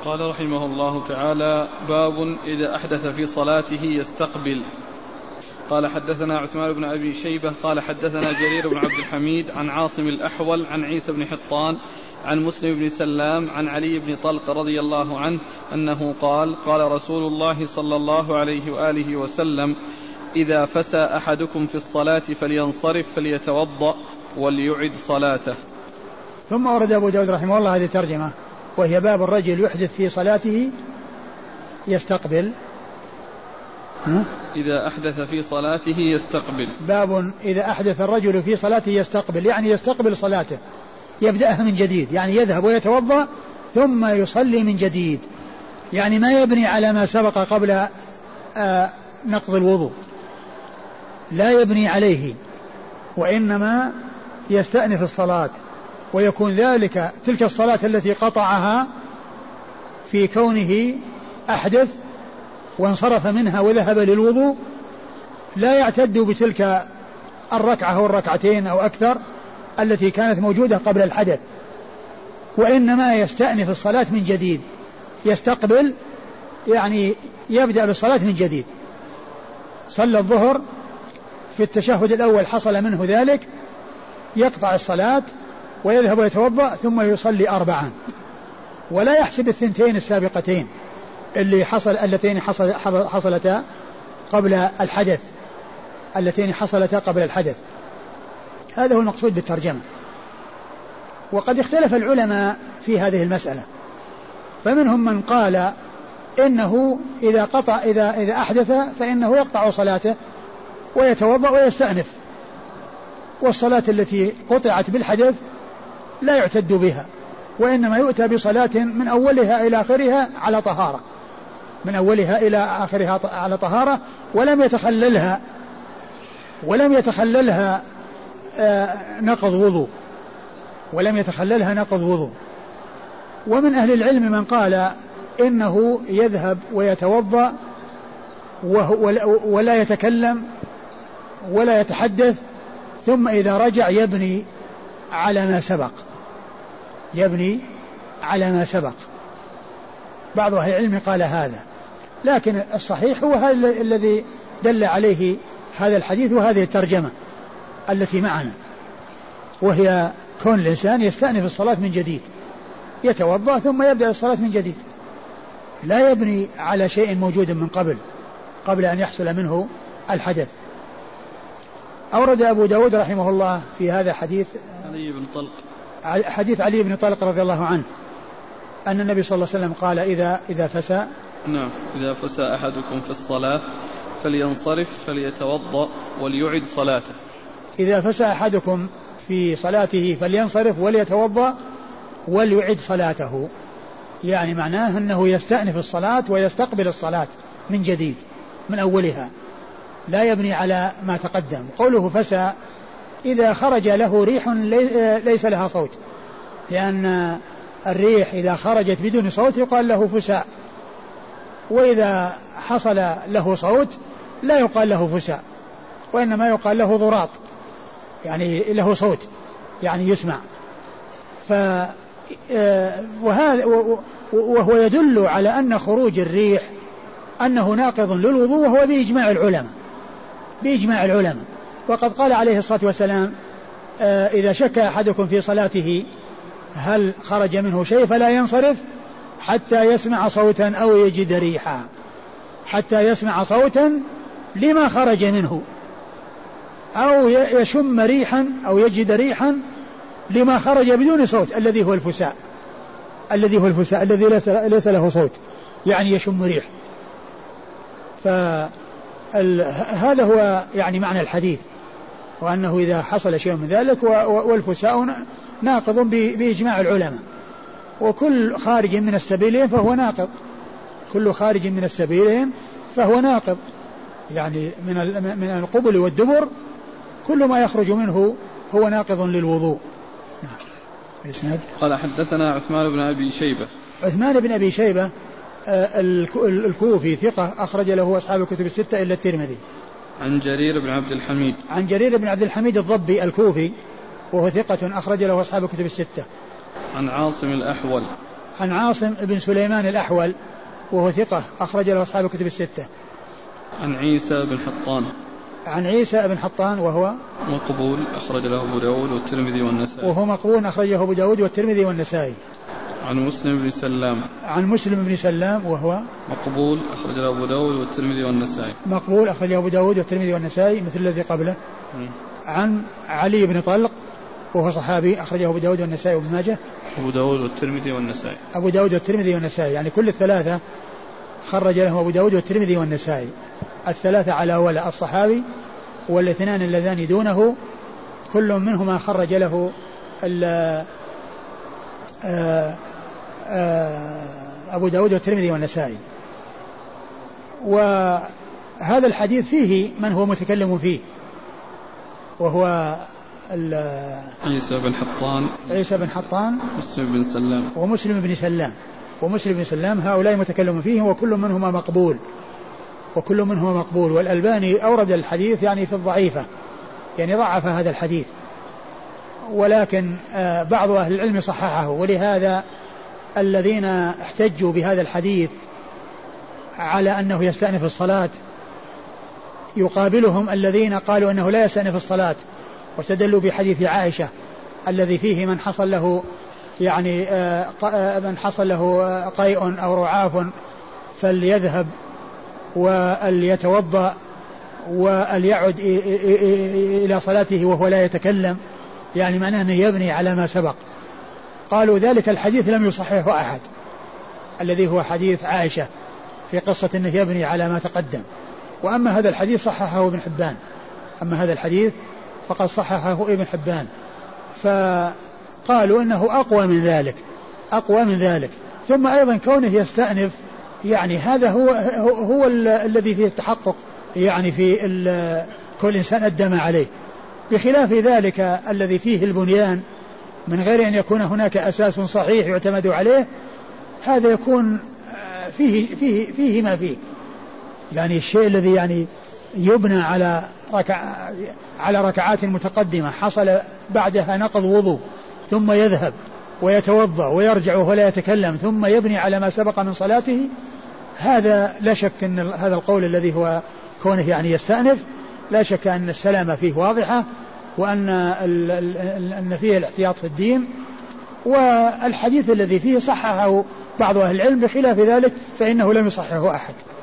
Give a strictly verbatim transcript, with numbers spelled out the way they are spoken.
قال رحمه الله تعالى: باب إذا أحدث في صلاته يستقبل. قال حدثنا عثمان بن أبي شيبة قال حدثنا جرير بن عبد الحميد عن عاصم الأحول عن عيسى بن حطان عن مسلم بن سلام عن علي بن طلق رضي الله عنه أنه قال: قال رسول الله صلى الله عليه وآله وسلم: إذا فسى أحدكم في الصلاة فلينصرف فليتوضأ وليعد صلاته. ثم ورد أبو داود رحمه الله هذه الترجمة، وهي باب الرجل يحدث في صلاته يستقبل. ها؟ إذا أحدث في صلاته يستقبل. باب إذا أحدث الرجل في صلاته يستقبل، يعني يستقبل صلاته، يبدأها من جديد، يعني يذهب ويتوضأ ثم يصلي من جديد، يعني ما يبني على ما سبق قبل آه نقض الوضوء، لا يبني عليه، وإنما يستأنف الصلاة، ويكون ذلك تلك الصلاة التي قطعها في كونه أحدث وانصرف منها وذهب للوضوء لا يعتد بتلك الركعة أو الركعتين أو أكثر التي كانت موجودة قبل الحدث، وإنما يستأنف الصلاة من جديد، يستقبل يعني يبدأ بالصلاة من جديد. صلى الظهر في التشهد الأول حصل منه ذلك، يقطع الصلاة ويذهب ويتوضأ ثم يصلي أربعا، ولا يحسب الثنتين السابقتين اللي حصل اللتين حصل حصلتا قبل الحدث اللتين حصلتا قبل الحدث. هذا هو المقصود بالترجمة. وقد اختلف العلماء في هذه المسألة، فمنهم من قال إنه إذا قطع إذا إذا أحدث فإنه يقطع صلاته ويتوضأ ويستأنف، والصلاة التي قطعت بالحدث لا يعتد بها، وإنما يؤتى بصلاة من أولها إلى آخرها على طهارة، من أولها إلى آخرها على طهارة، ولم يتخللها ولم يتخللها نقض وضوء ولم يتخللها نقض وضوء. ومن أهل العلم من قال إنه يذهب ويتوضأ ولا يتكلم ولا يتحدث، ثم إذا رجع يبني على ما سبق يبني على ما سبق. بعض أهل العلم قال هذا، لكن الصحيح هو هذا الذي دل عليه هذا الحديث وهذه الترجمة التي معنا، وهي كون الإنسان يستأنف الصلاة من جديد، يتوضأ ثم يبدأ الصلاة من جديد، لا يبني على شيء موجود من قبل قبل أن يحصل منه الحدث. أورد أبو داود رحمه الله في هذا حديث علي بن طلق حديث علي بن طلق رضي الله عنه أن النبي صلى الله عليه وسلم قال: إذا إذا فسى نعم إذا فسى أحدكم في الصلاة فلينصرف فليتوضأ وليعد صلاته. إذا فسى أحدكم في صلاته فلينصرف وليتوضأ وليعد صلاته، يعني معناه أنه يستأنف الصلاة ويستقبل الصلاة من جديد من أولها، لا يبني على ما تقدم. قوله فسى إذا خرج له ريح ليس لها صوت، لأن الريح إذا خرجت بدون صوت يقال له فساء، وإذا حصل له صوت لا يقال له فساء، وإنما يقال له ضراط، يعني له صوت يعني يسمع. ف وهذا وهو يدل على أن خروج الريح أنه ناقض للوضوء، وهو بإجماع العلماء بإجماع العلماء. وقد قال عليه الصلاة والسلام: إذا شك أحدكم في صلاته هل خرج منه شيء فلا ينصرف حتى يسمع صوتا أو يجد ريحا، حتى يسمع صوتا لما خرج منه، أو يشم ريحا أو يجد ريحا لما خرج بدون صوت الذي هو الفساء الذي هو الفساء الذي ليس له صوت، يعني يشم ريح. فهذا هو يعني معنى الحديث، وأنه إذا حصل شيء من ذلك، والفساء ناقض بإجماع العلماء، وكل خارج من السبيلين فهو ناقض، كل خارج من السبيلين فهو ناقض، يعني من من القبل والدبر كل ما يخرج منه هو ناقض للوضوء. نعم. قال حدثنا عثمان بن أبي شيبة. عثمان بن أبي شيبة الكوفي ثقة أخرج له أصحاب الكتب الستة إلا الترمذي. عن جرير بن عبد الحميد. عن جرير بن عبد الحميد الضبي الكوفي وهو ثقة أخرج له أصحاب الكتب الستة. عن عاصم الأحول. عن عاصم بن سليمان الأحول وهو ثقة أخرج له أصحاب الكتب الستة. عن عيسى بن حطان عن عيسى بن حطان وهو مقبول أخرج له أبو داود والترمذي والنسائي وهو مقبول أخرجه أبو داود والترمذي والنسائي. عن مسلم بن سلام عن مسلم بن سلام وهو مقبول أخرج له أبو داود والترمذي والنسائي مقبول أخرجه أبو داود والترمذي والنسائي مثل الذي قبله. م. عن علي بن طلق وهو صحابي أخرجه أبو داود والنسائي وابن ماجه. أبو داود والترمذي والنسائي أبو داود والترمذي والنسائي يعني كل الثلاثة خرج له أبو داود والترمذي والنسائي. الثلاثة على ولا الصحابي والاثنان اللذان دونه كل منهما خرج له أبو داود والترمذي والنسائي. وهذا الحديث فيه من هو متكلم فيه وهو عيسى بن حطان عيسى بن حطان مسلم بن سلام ومسلم بن سلام ومسلم بن سلام هؤلاء متكلم فيه وكل منهما مقبول وكل منهما مقبول. والألباني أورد الحديث يعني في الضعيفة يعني ضعف هذا الحديث ولكن بعض أهل العلم صححه. ولهذا الذين احتجوا بهذا الحديث على أنه يستأنف الصلاة يقابلهم الذين قالوا أنه لا يستأنف الصلاة واستدلوا بحديث عائشة الذي فيه من حصل له يعني من حصل له قيء أو رعاف فليذهب وليتوضأ وليعد إلى صلاته وهو لا يتكلم يعني معناه أنه يبني على ما سبق. قالوا ذلك الحديث لم يصححه أحد الذي هو حديث عائشة في قصة أنه يبني على ما تقدم. وأما هذا الحديث صححه ابن حبان أما هذا الحديث فقد صححه ابن حبان فقالوا أنه أقوى من ذلك أقوى من ذلك. ثم أيضا كونه يستأنف يعني هذا هو هو, هو الذي فيه التحقق يعني في كل إنسان أدى ما عليه بخلاف ذلك الذي فيه البنيان من غير أن يكون هناك أساس صحيح يعتمد عليه هذا يكون فيه فيه فيه ما فيه يعني الشيء الذي يعني يبنى على ركع على ركعات متقدمة حصل بعدها نقض وضوء ثم يذهب ويتوضأ ويرجع وهو لا يتكلم ثم يبني على ما سبق من صلاته هذا لا شك أن هذا القول الذي هو كونه يعني يستأنف لا شك أن السلامة فيه واضحة وأن أن فيه الاحتياط في الدين. والحديث الذي فيه صححه بعض أهل العلم بخلاف ذلك فإنه لم يصححه أحد.